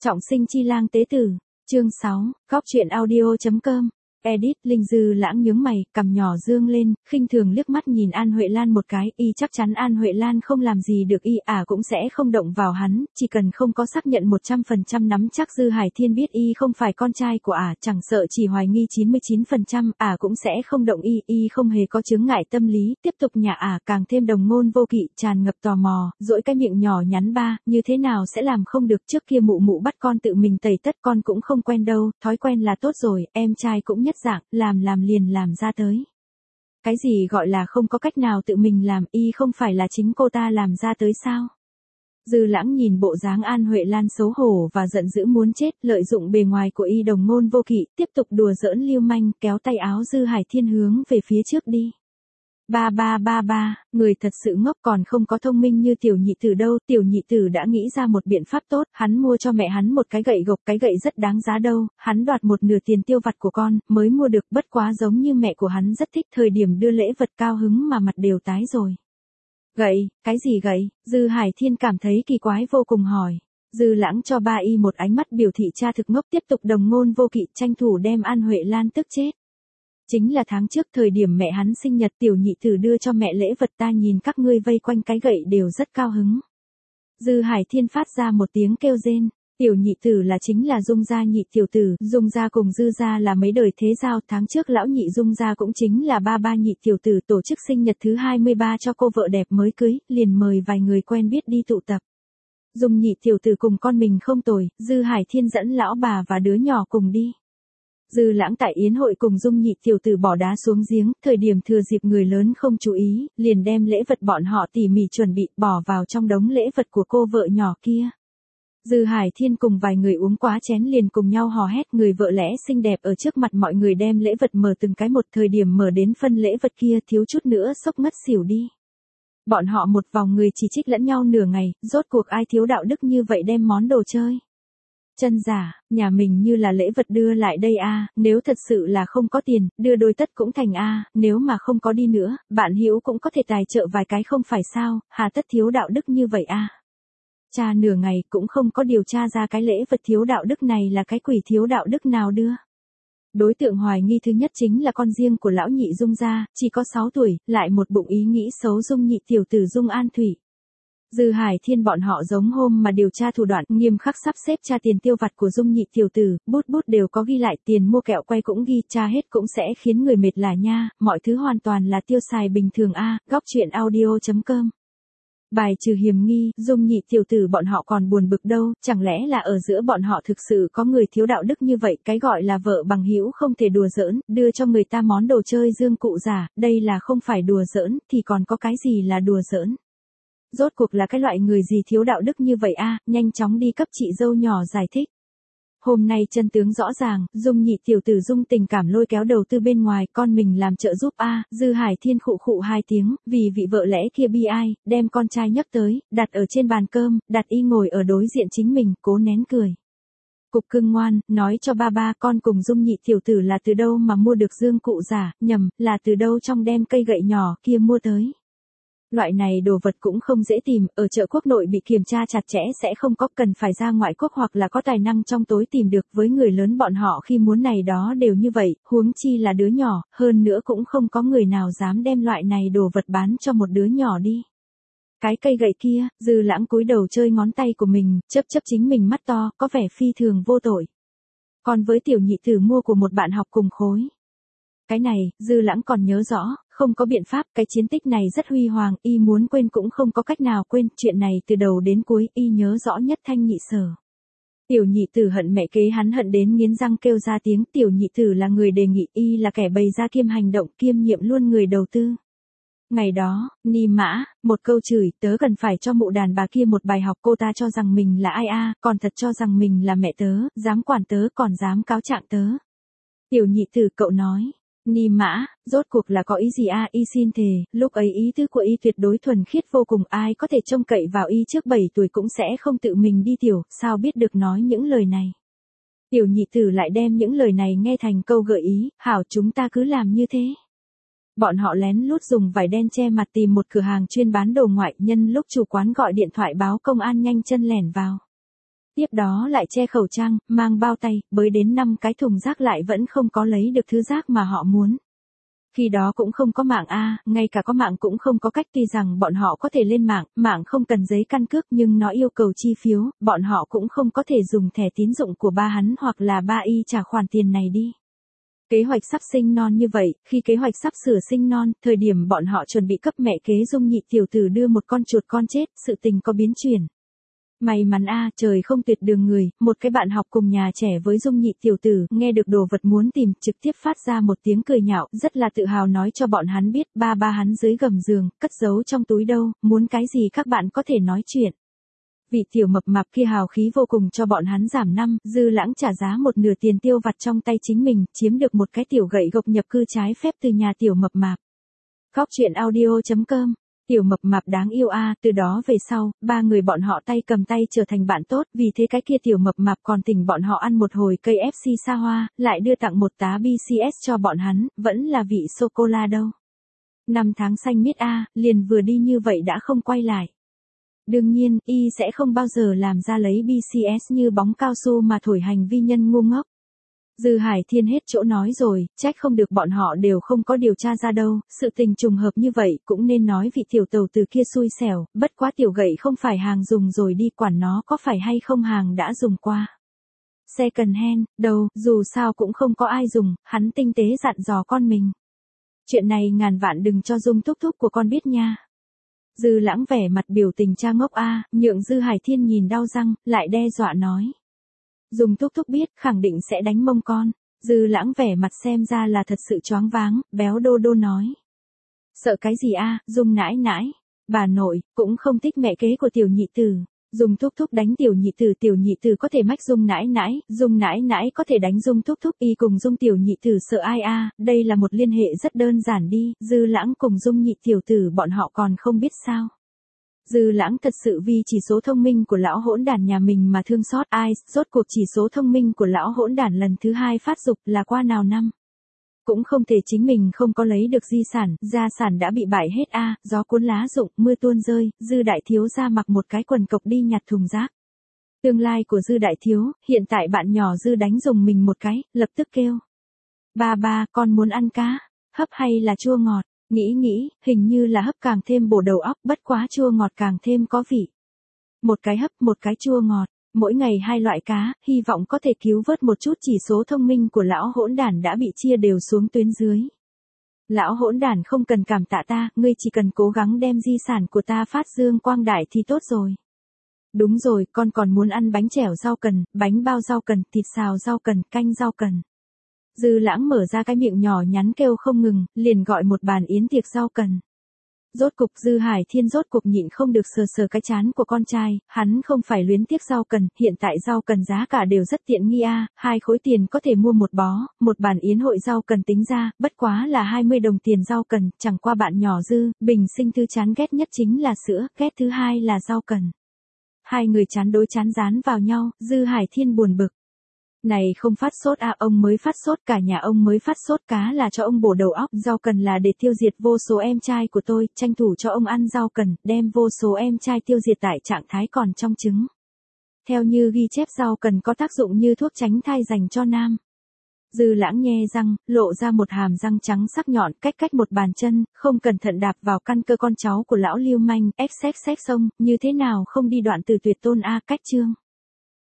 Trọng sinh chi lang tế tử, chương 6, góc truyện audio.com. Edit. Linh Dư Lãng nhướng mày, cằm nhỏ dương lên, khinh thường liếc mắt nhìn An Huệ Lan một cái, y chắc chắn An Huệ Lan không làm gì được y, cũng sẽ không động vào hắn, chỉ cần không có xác nhận 100% nắm chắc Dư Hải Thiên biết y không phải con trai của chẳng sợ chỉ hoài nghi 99%, cũng sẽ không động y không hề có chướng ngại tâm lý, tiếp tục nhả càng thêm đồng ngôn vô kỵ, tràn ngập tò mò, dỗi cái miệng nhỏ nhắn như thế nào sẽ làm không được, trước kia mụ mụ bắt con tự mình tẩy tất con cũng không quen đâu, thói quen là tốt rồi, em trai cũng nhất dạng, làm liền làm ra tới. Cái gì gọi là không có cách nào tự mình làm, y không phải là chính cô ta làm ra tới sao? Dư Lãng nhìn bộ dáng An Huệ Lan xấu hổ và giận dữ muốn chết, lợi dụng bề ngoài của y đồng ngôn vô kỵ, tiếp tục đùa giỡn lưu manh, kéo tay áo Dư Hải Thiên hướng về phía trước đi. Ba, người thật sự ngốc, còn không có thông minh như tiểu nhị tử đâu, tiểu nhị tử đã nghĩ ra một biện pháp tốt, hắn mua cho mẹ hắn một cái gậy gộc, cái gậy rất đáng giá đâu, hắn đoạt một nửa tiền tiêu vặt của con, mới mua được, bất quá giống như mẹ của hắn rất thích, thời điểm đưa lễ vật cao hứng mà mặt đều tái rồi. Gậy, cái gì gậy? Dư Hải Thiên cảm thấy kỳ quái vô cùng hỏi. Dư Lãng cho ba y một ánh mắt biểu thị cha thực ngốc, tiếp tục đồng ngôn vô kỵ, tranh thủ đem An Huệ Lan tức chết. Chính là tháng trước thời điểm mẹ hắn sinh nhật, tiểu nhị tử đưa cho mẹ lễ vật, ta nhìn các ngươi vây quanh cái gậy đều rất cao hứng. Dư Hải Thiên phát ra một tiếng kêu rên, tiểu nhị tử là chính là Dung gia nhị tiểu tử, Dung gia cùng Dư gia là mấy đời thế giao, tháng trước lão nhị Dung gia cũng chính là ba nhị tiểu tử tổ chức sinh nhật thứ 23 cho cô vợ đẹp mới cưới, liền mời vài người quen biết đi tụ tập. Dung nhị tiểu tử cùng con mình không tồi, Dư Hải Thiên dẫn lão bà và đứa nhỏ cùng đi. Dư Lãng tại yến hội cùng Dung nhị tiểu tử bỏ đá xuống giếng, thời điểm thừa dịp người lớn không chú ý, liền đem lễ vật bọn họ tỉ mỉ chuẩn bị bỏ vào trong đống lễ vật của cô vợ nhỏ kia. Dư Hải Thiên cùng vài người uống quá chén liền cùng nhau hò hét, người vợ lẽ xinh đẹp ở trước mặt mọi người đem lễ vật mở từng cái một, thời điểm mở đến phân lễ vật kia thiếu chút nữa sốc ngất xỉu đi. Bọn họ một vòng người chỉ trích lẫn nhau nửa ngày, rốt cuộc ai thiếu đạo đức như vậy đem món đồ chơi. Chân giả, nhà mình như là lễ vật đưa lại đây nếu thật sự là không có tiền, đưa đôi tất cũng thành nếu mà không có đi nữa, bạn hữu cũng có thể tài trợ vài cái không phải sao, hà tất thiếu đạo đức như vậy Cha nửa ngày cũng không có điều tra ra cái lễ vật thiếu đạo đức này là cái quỷ thiếu đạo đức nào đưa. Đối tượng hoài nghi thứ nhất chính là con riêng của lão nhị Dung gia, chỉ có 6 tuổi, lại một bụng ý nghĩ xấu Dung nhị tiểu tử Dung An Thủy. Dư Hải Thiên bọn họ giống hôm mà điều tra thủ đoạn, nghiêm khắc sắp xếp tra tiền tiêu vặt của Dung nhị tiểu tử, bút đều có ghi lại, tiền mua kẹo quay cũng ghi, tra hết cũng sẽ khiến người mệt lả nha, mọi thứ hoàn toàn là tiêu xài bình thường góc truyện audio.com. Bài trừ hiểm nghi, Dung nhị tiểu tử bọn họ còn buồn bực đâu, chẳng lẽ là ở giữa bọn họ thực sự có người thiếu đạo đức như vậy, cái gọi là vợ bằng hữu không thể đùa giỡn, đưa cho người ta món đồ chơi dương cụ giả, đây là không phải đùa giỡn, thì còn có cái gì là đùa giỡn. Rốt cuộc là cái loại người gì thiếu đạo đức như vậy nhanh chóng đi cấp chị dâu nhỏ giải thích. Hôm nay chân tướng rõ ràng, Dung nhị tiểu tử Dung tình cảm lôi kéo đầu tư bên ngoài, con mình làm trợ giúp Dư Hải Thiên khụ 2 tiếng, vì vị vợ lẽ kia bi ai, đem con trai nhấc tới, đặt ở trên bàn cơm, đặt y ngồi ở đối diện chính mình, cố nén cười. Cục cưng ngoan, nói cho ba con cùng Dung nhị tiểu tử là từ đâu mà mua được dương cụ giả, nhầm, là từ đâu trong đem cây gậy nhỏ kia mua tới. Loại này đồ vật cũng không dễ tìm, ở chợ quốc nội bị kiểm tra chặt chẽ sẽ không có, cần phải ra ngoại quốc hoặc là có tài năng trong tối tìm được, với người lớn bọn họ khi muốn này đó đều như vậy, huống chi là đứa nhỏ, hơn nữa cũng không có người nào dám đem loại này đồ vật bán cho một đứa nhỏ đi. Cái cây gậy kia, Dư Lãng cúi đầu chơi ngón tay của mình, chớp chính mình mắt to, có vẻ phi thường vô tội. Còn với tiểu nhị tử mua của một bạn học cùng khối. Cái này, Dư Lãng còn nhớ rõ, không có biện pháp, cái chiến tích này rất huy hoàng, y muốn quên cũng không có cách nào quên, chuyện này từ đầu đến cuối, y nhớ rõ nhất thanh nhị sở. Tiểu nhị tử hận mẹ kế hắn hận đến nghiến răng kêu ra tiếng, tiểu nhị tử là người đề nghị, y là kẻ bày ra kiêm hành động, kiêm nhiệm luôn người đầu tư. Ngày đó, ni mã, một câu chửi, tớ cần phải cho mụ đàn bà kia một bài học, cô ta cho rằng mình là ai còn thật cho rằng mình là mẹ tớ, dám quản tớ còn dám cáo trạng tớ. Tiểu nhị tử cậu nói. Ni mã, rốt cuộc là có ý gì y xin thề, lúc ấy ý tứ của y tuyệt đối thuần khiết vô cùng, ai có thể trông cậy vào y trước 7 tuổi cũng sẽ không tự mình đi tiểu, sao biết được nói những lời này. Tiểu nhị tử lại đem những lời này nghe thành câu gợi ý, hảo chúng ta cứ làm như thế. Bọn họ lén lút dùng vải đen che mặt tìm một cửa hàng chuyên bán đồ ngoại, nhân lúc chủ quán gọi điện thoại báo công an nhanh chân lẻn vào. Tiếp đó lại che khẩu trang, mang bao tay, bới đến 5 cái thùng rác lại vẫn không có lấy được thứ rác mà họ muốn. Khi đó cũng không có mạng a, ngay cả có mạng cũng không có cách, tuy rằng bọn họ có thể lên mạng, mạng không cần giấy căn cước nhưng nó yêu cầu chi phiếu, bọn họ cũng không có thể dùng thẻ tín dụng của ba hắn hoặc là ba y trả khoản tiền này đi. Kế hoạch sắp sinh non như vậy, khi kế hoạch sắp sửa sinh non, thời điểm bọn họ chuẩn bị cấp mẹ kế Dung nhị tiểu tử đưa một con chuột con chết, sự tình có biến chuyển. May mắn a, trời không tuyệt đường người, một cái bạn học cùng nhà trẻ với Dung nhị tiểu tử, nghe được đồ vật muốn tìm, trực tiếp phát ra một tiếng cười nhạo, rất là tự hào nói cho bọn hắn biết, ba hắn dưới gầm giường, cất giấu trong túi đâu, muốn cái gì các bạn có thể nói chuyện. Vị tiểu mập mạp kia hào khí vô cùng cho bọn hắn giảm 5, Dư Lãng trả giá một nửa tiền tiêu vặt trong tay chính mình, chiếm được một cái tiểu gậy gộc nhập cư trái phép từ nhà tiểu mập mạp. Góc truyện audio.com. Tiểu mập mạp đáng yêu a, từ đó về sau, ba người bọn họ tay cầm tay trở thành bạn tốt, vì thế cái kia tiểu mập mạp còn thỉnh bọn họ ăn một hồi cây FC xa hoa, lại đưa tặng một tá BCS cho bọn hắn, vẫn là vị sô-cô-la đâu. 5 tháng xanh miết a, liền vừa đi như vậy đã không quay lại. Đương nhiên, y sẽ không bao giờ làm ra lấy BCS như bóng cao su mà thổi hành vi nhân ngu ngốc. Dư Hải Thiên hết chỗ nói rồi, trách không được bọn họ đều không có điều tra ra đâu, sự tình trùng hợp như vậy cũng nên nói vị tiểu tàu từ kia xui xẻo, bất quá tiểu gậy không phải hàng dùng rồi đi, quản nó có phải hay không hàng đã dùng qua. Second hand, đâu, dù sao cũng không có ai dùng, hắn tinh tế dặn dò con mình. Chuyện này ngàn vạn đừng cho Dung thúc thúc của con biết nha. Dư Lãng vẻ mặt biểu tình cha ngốc a, nhượng Dư Hải Thiên nhìn đau răng, lại đe dọa nói. Dung thúc thúc biết, khẳng định sẽ đánh mông con. Dư Lãng vẻ mặt xem ra là thật sự choáng váng, béo đô đô nói. Sợ cái gì a, Dung nãi nãi. Bà nội, cũng không thích mẹ kế của tiểu nhị tử. Dung thúc thúc đánh tiểu nhị tử có thể mách Dung nãi nãi có thể đánh Dung thúc thúc, y cùng Dung tiểu nhị tử sợ ai a, đây là một liên hệ rất đơn giản đi, Dư Lãng cùng Dung nhị tiểu tử bọn họ còn không biết sao. Dư Lãng thật sự vì chỉ số thông minh của lão hỗn đản nhà mình mà thương xót ai, rốt cuộc chỉ số thông minh của lão hỗn đản lần thứ 2 phát dục là qua nào năm. Cũng không thể chính mình không có lấy được di sản, gia sản đã bị bại hết a, gió cuốn lá rụng, mưa tuôn rơi, Dư đại thiếu gia mặc một cái quần cộc đi nhặt thùng rác. Tương lai của Dư đại thiếu, hiện tại bạn nhỏ Dư đánh dùng mình một cái, lập tức kêu. Ba, con muốn ăn cá, hấp hay là chua ngọt? Nghĩ, hình như là hấp càng thêm bổ đầu óc, bất quá chua ngọt càng thêm có vị. Một cái hấp, một cái chua ngọt, mỗi ngày 2 loại cá, hy vọng có thể cứu vớt một chút chỉ số thông minh của lão hỗn đản đã bị chia đều xuống tuyến dưới. Lão hỗn đản không cần cảm tạ ta, ngươi chỉ cần cố gắng đem di sản của ta phát dương quang đại thì tốt rồi. Đúng rồi, con còn muốn ăn bánh chẻo rau cần, bánh bao rau cần, thịt xào rau cần, canh rau cần. Dư Lãng mở ra cái miệng nhỏ nhắn kêu không ngừng, liền gọi một bàn yến tiệc rau cần. Rốt cục Dư Hải Thiên rốt cục nhịn không được sờ cái trán của con trai, hắn không phải luyến tiếc rau cần, hiện tại rau cần giá cả đều rất tiện nghi a, 2 khối tiền có thể mua một bó, một bàn yến hội rau cần tính ra, bất quá là 20 đồng tiền rau cần, chẳng qua bạn nhỏ Dư, bình sinh thứ chán ghét nhất chính là sữa, ghét thứ hai là rau cần. Hai người chán đối chán dán vào nhau, Dư Hải Thiên buồn bực. Này không phát sốt à, ông mới phát sốt, cả nhà ông mới phát sốt, cá là cho ông bổ đầu óc, rau cần là để tiêu diệt vô số em trai của tôi, tranh thủ cho ông ăn rau cần, đem vô số em trai tiêu diệt tại trạng thái còn trong trứng. Theo như ghi chép rau cần có tác dụng như thuốc tránh thai dành cho nam. Dư Lãng nhe răng, lộ ra một hàm răng trắng sắc nhọn, cách một bàn chân, không cẩn thận đạp vào căn cơ con cháu của lão lưu manh, xx sông, như thế nào không đi đoạn từ tuyệt tôn a, cách chương.